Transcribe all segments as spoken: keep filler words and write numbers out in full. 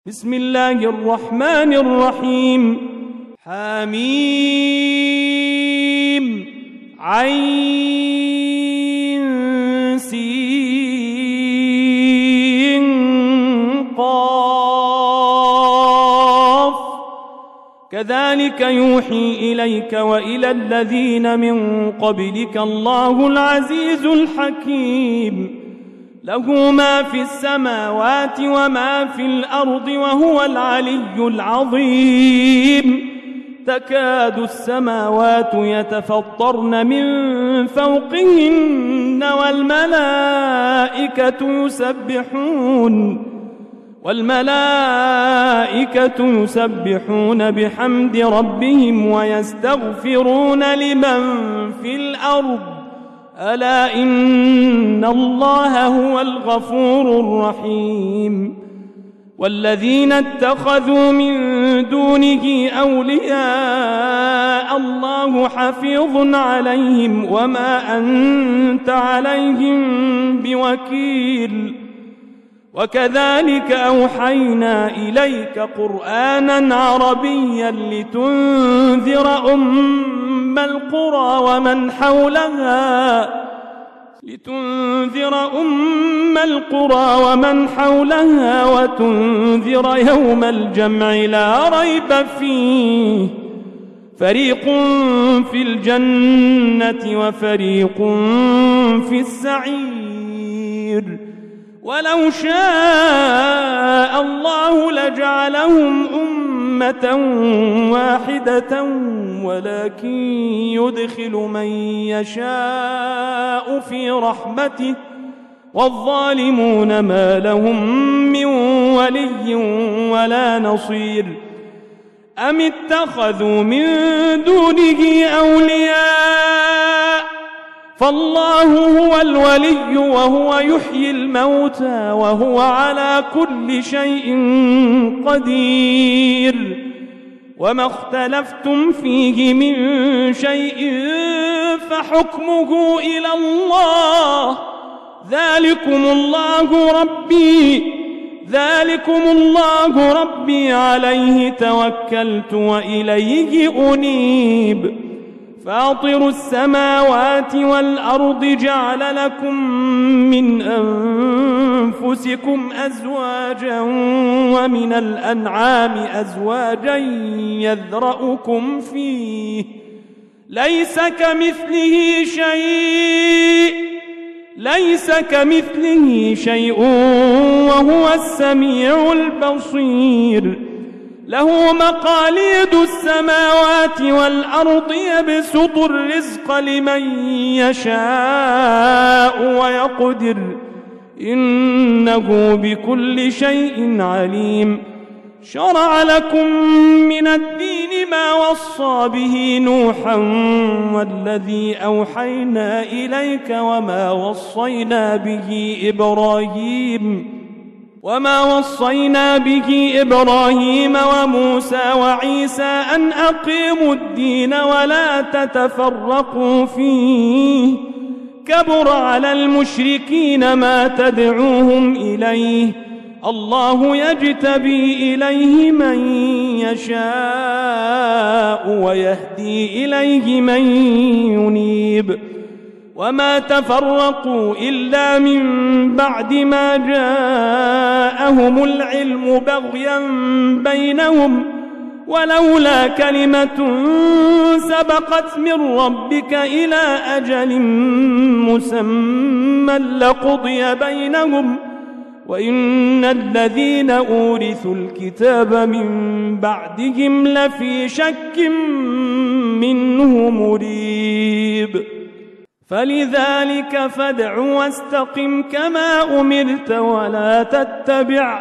بسم الله الرحمن الرحيم. حميم عين سين قاف كذلك يوحي إليك وإلى الذين من قبلك الله العزيز الحكيم. له ما في السماوات وما في الأرض وهو العلي العظيم. تكاد السماوات يتفطرن من فوقهن والملائكة يسبحون والملائكة يسبحون بحمد ربهم ويستغفرون لمن في الأرض ألا إن الله هو الغفور الرحيم. والذين اتخذوا من دونه أولياء الله حفيظ عليهم وما أنت عليهم بوكيل. وكذلك أوحينا إليك قرآنا عربيا لتنذر أم القرى ومن حولها لتنذر أم القرى ومن حولها وتنذر يوم الجمع لا ريب فيه فريق في الجنة وفريق في السعير. ولو شاء الله لجعلهم أمة واحدة ولكن يدخل من يشاء في رحمته والظالمون ما لهم من ولي ولا نصير. أم اتخذوا من دونه أولياء فالله هو الولي وهو يحيي الموتى وهو على كل شيء قدير. وما اختلفتم فيه من شيء فحكمه إلى الله ذلكم الله ربي ذلكم الله ربي عليه توكلت وإليه أنيب. فاطر السماوات والأرض جعل لكم من أنفسكم أزواجا ومن الأنعام أزواجا يذرأكم فيه ليس كمثله شيء ليس كمثله شيء وهو السميع البصير. له مقاليد السماوات والأرض يبسط الرزق لمن يشاء ويقدر إنه بكل شيء عليم. شرع لكم من الدين ما وصى به نوحا والذي أوحينا إليك وما وصينا به إبراهيم وما وصينا به إبراهيم وموسى وعيسى أن أقيموا الدين ولا تتفرقوا فيه كبر على المشركين ما تدعوهم إليه الله يجتبي إليه من يشاء ويهدي إليه من ينيب. وما تفرقوا إلا من بعد ما جاءهم العلم بغيا بينهم ولولا كلمة سبقت من ربك إلى أجل مسمى لقضي بينهم وإن الذين أورثوا الكتاب من بعدهم لفي شك منه مريب. فلذلك فادع واستقم كما أمرت ولا تتبع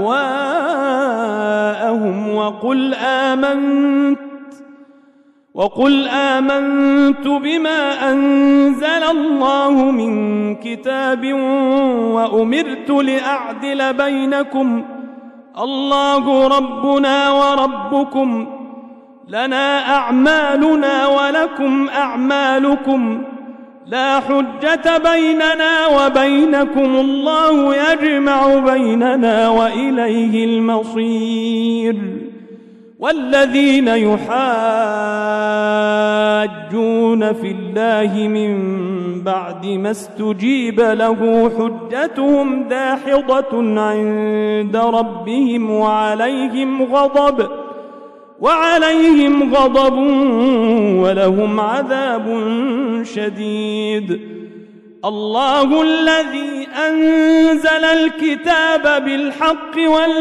أهواءهم وقل آمنت وقل آمنت بما أنزل الله من كتاب وأمرت لأعدل بينكم الله ربنا وربكم لنا أعمالنا ولكم أعمالكم لا حجة بيننا وبينكم الله يجمع بيننا وإليه المصير. والذين يحاجون في الله من بعد ما استجيب له حجتهم داحضة عند ربهم وعليهم غضب وعليهم غضب ولهم عذاب شديد. الله الذي أنزل الكتاب بالحق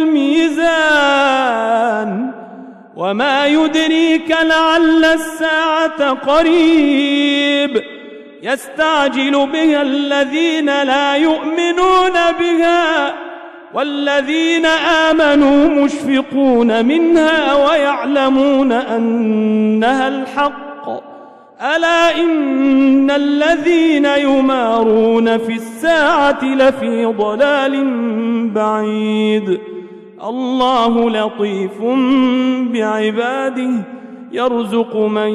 والميزان وما يدريك لعل الساعة قريب يستعجل بها الذين لا يؤمنون بها والذين آمنوا مشفقون منها ويعلمون أنها الحق. ألا إن الذين يمارون في الساعة لفي ضلال بعيد. الله لطيف بعباده يرزق من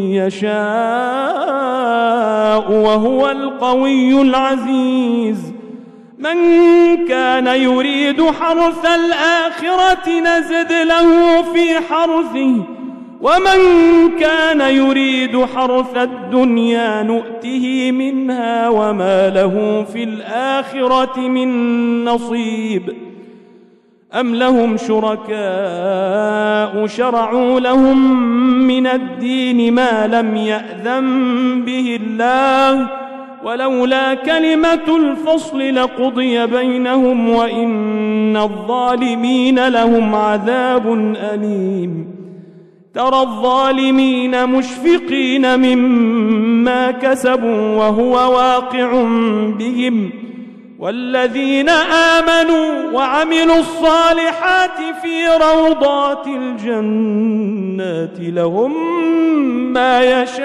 يشاء وهو القوي العزيز. من كان يريد حرث الآخرة نزد له في حرثه ومن كان يريد حرث الدنيا نؤته منها وما له في الآخرة من نصيب. أم لهم شركاء شرعوا لهم من الدين ما لم يأذن به الله ولولا كلمة الفصل لقضي بينهم وإن الظالمين لهم عذاب أليم. ترى الظالمين مشفقين مما كسبوا وهو واقع بهم والذين آمنوا وعملوا الصالحات في روضات الجنات لهم ما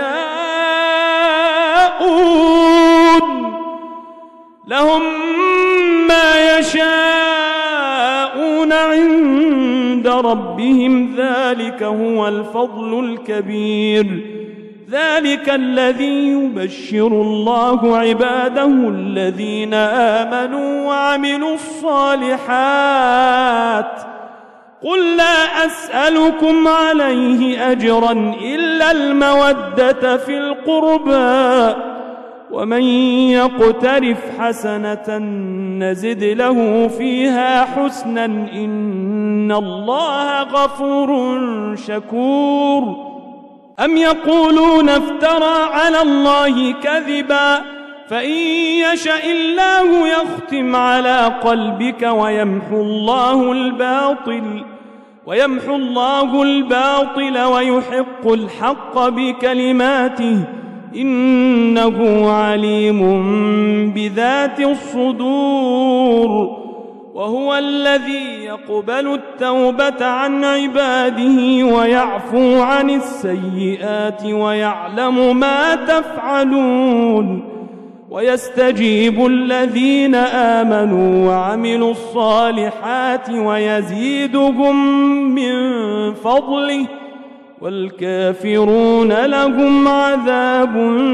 يشاءون لهم ما يشاءون عند ربهم ذلك هو الفضل الكبير. ذلك الذي يبشر الله عباده الذين آمنوا وعملوا الصالحات. قل لا أسألكم عليه أجرا إلا المودة في القربى ومن يقترف حسنة نزد له فيها حسنا إن الله غفور شكور. أم يقولون افترى على الله كذبا فإن يشاء الله يختم على قلبك ويمحو الله الباطل ويمحو الله الباطل ويحق الحق بكلماته إنه عليم بذات الصدور. وهو الذي يقبل التوبة عن عباده ويعفو عن السيئات ويعلم ما تفعلون ويستجيب الذين آمنوا وعملوا الصالحات ويزيدهم من فضله والكافرون لهم عذاب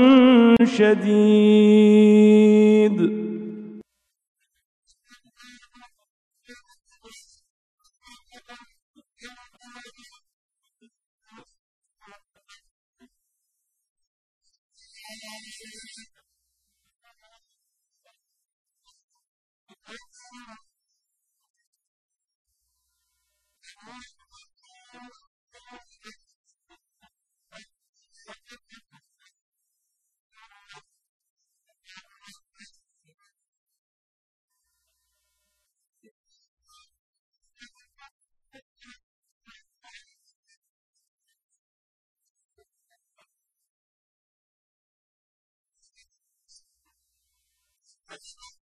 شديد. That's